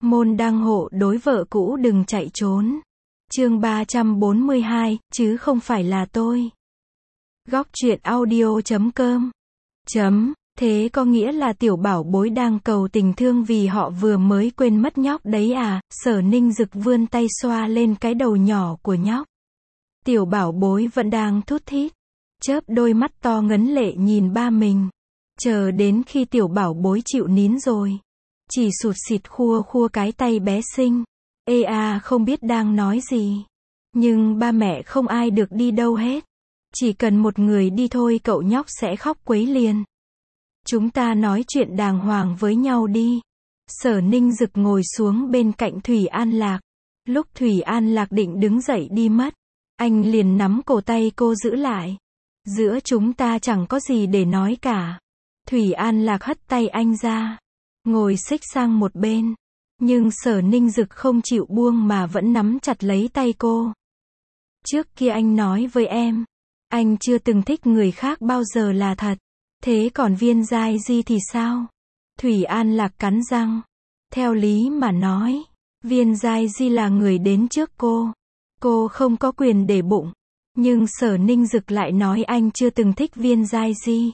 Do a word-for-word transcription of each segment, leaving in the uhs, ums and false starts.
Môn đăng hộ đối vợ cũ đừng chạy trốn. Chương ba trăm bốn mươi hai, chứ không phải là tôi. Góc truyện audio chấm com. Chấm, thế có nghĩa là tiểu bảo bối đang cầu tình thương vì họ vừa mới quên mất nhóc đấy à? Sở Ninh Dực vươn tay xoa lên cái đầu nhỏ của nhóc. Tiểu bảo bối vẫn đang thút thít, chớp đôi mắt to ngấn lệ nhìn ba mình. Chờ đến khi tiểu bảo bối chịu nín rồi, chỉ sụt sịt khua khua cái tay bé xinh. Ê à, không biết đang nói gì. Nhưng ba mẹ không ai được đi đâu hết. Chỉ cần một người đi thôi cậu nhóc sẽ khóc quấy liền. Chúng ta nói chuyện đàng hoàng với nhau đi. Sở Ninh Dực ngồi xuống bên cạnh Thủy An Lạc. Lúc Thủy An Lạc định đứng dậy đi mất, anh liền nắm cổ tay cô giữ lại. Giữa chúng ta chẳng có gì để nói cả. Thủy An Lạc hất tay anh ra, ngồi xích sang một bên. Nhưng Sở Ninh Dực không chịu buông mà vẫn nắm chặt lấy tay cô. Trước kia anh nói với em, anh chưa từng thích người khác bao giờ là thật. Thế còn Viên Giai Di thì sao? Thủy An Lạc cắn răng. Theo lý mà nói, Viên Giai Di là người đến trước cô. Cô không có quyền để bụng. Nhưng Sở Ninh Dực lại nói anh chưa từng thích Viên Giai Di.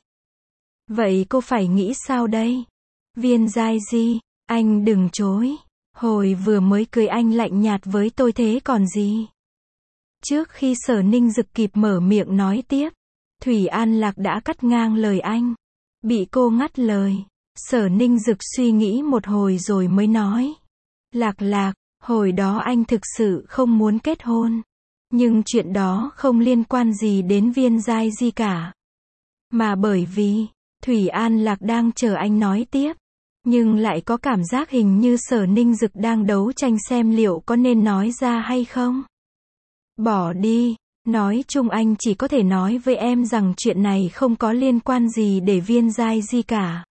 Vậy cô phải nghĩ sao đây? Viên Giai Di, anh đừng chối. Hồi vừa mới cưới anh lạnh nhạt với tôi thế còn gì? Trước khi Sở Ninh Dực kịp mở miệng nói tiếp, Thủy An Lạc đã cắt ngang lời anh. Bị cô ngắt lời, Sở Ninh Dực suy nghĩ một hồi rồi mới nói. Lạc Lạc, hồi đó anh thực sự không muốn kết hôn. Nhưng chuyện đó không liên quan gì đến Viên Giai Di cả. Mà bởi vì, Thủy An Lạc đang chờ anh nói tiếp. Nhưng lại có cảm giác hình như Sở Ninh Dực đang đấu tranh xem liệu có nên nói ra hay không. Bỏ đi, nói chung anh chỉ có thể nói với em rằng chuyện này không có liên quan gì để Viên Giai Di cả.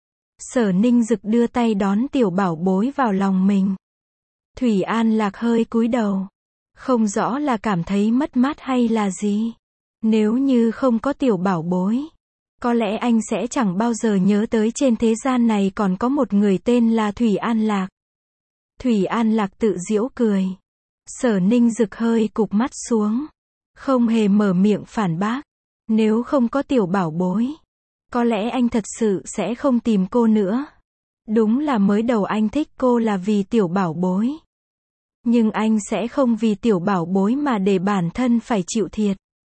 Sở Ninh Dực đưa tay đón tiểu bảo bối vào lòng mình. Thủy An Lạc hơi cúi đầu. Không rõ là cảm thấy mất mát hay là gì. Nếu như không có tiểu bảo bối, có lẽ anh sẽ chẳng bao giờ nhớ tới trên thế gian này còn có một người tên là Thủy An Lạc. Thủy An Lạc tự giễu cười. Sở Ninh Dực hơi cụp mắt xuống, không hề mở miệng phản bác. Nếu không có tiểu bảo bối, có lẽ anh thật sự sẽ không tìm cô nữa. Đúng là mới đầu anh thích cô là vì tiểu bảo bối. Nhưng anh sẽ không vì tiểu bảo bối mà để bản thân phải chịu thiệt.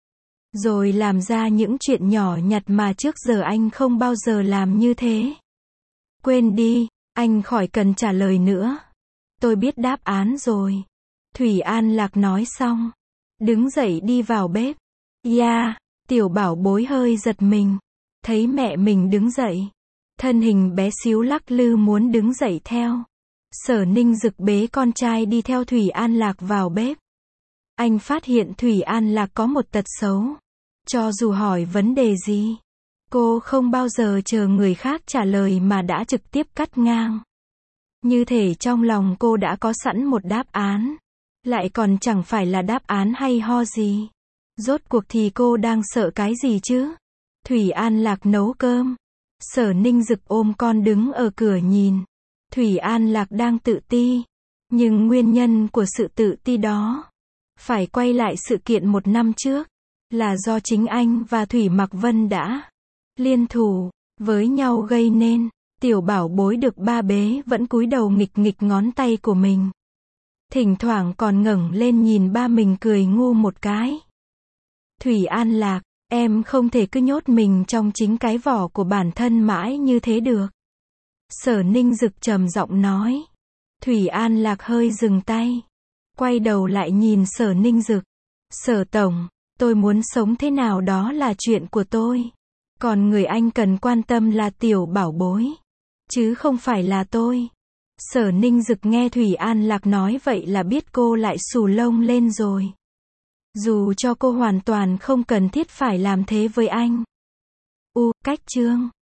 Rồi làm ra những chuyện nhỏ nhặt mà trước giờ anh không bao giờ làm như thế. Quên đi, anh khỏi cần trả lời nữa. Tôi biết đáp án rồi. Thủy An Lạc nói xong, đứng dậy đi vào bếp. Yeah, tiểu bảo bối hơi giật mình. Thấy mẹ mình đứng dậy, thân hình bé xíu lắc lư muốn đứng dậy theo. Sở Ninh Dực bế con trai đi theo Thủy An Lạc vào bếp. Anh phát hiện Thủy An Lạc có một tật xấu. Cho dù hỏi vấn đề gì, cô không bao giờ chờ người khác trả lời mà đã trực tiếp cắt ngang. Như thể trong lòng cô đã có sẵn một đáp án. Lại còn chẳng phải là đáp án hay ho gì. Rốt cuộc thì cô đang sợ cái gì chứ? Thủy An Lạc nấu cơm. Sở Ninh Dực ôm con đứng ở cửa nhìn. Thủy An Lạc đang tự ti. Nhưng nguyên nhân của sự tự ti đó, phải quay lại sự kiện một năm trước, là do chính anh và Thủy Mặc Vân đã liên thủ với nhau gây nên. Tiểu bảo bối được ba bế vẫn cúi đầu nghịch nghịch ngón tay của mình. Thỉnh thoảng còn ngẩng lên nhìn ba mình cười ngu một cái. Thủy An Lạc, em không thể cứ nhốt mình trong chính cái vỏ của bản thân mãi như thế được. Sở Ninh Dực trầm giọng nói. Thủy An Lạc hơi dừng tay, quay đầu lại nhìn Sở Ninh Dực. Sở tổng, tôi muốn sống thế nào đó là chuyện của tôi. Còn người anh cần quan tâm là tiểu bảo bối, chứ không phải là tôi. Sở Ninh Dực nghe Thủy An Lạc nói vậy là biết cô lại xù lông lên rồi. Dù cho cô hoàn toàn không cần thiết phải làm thế với anh. U, cách chương.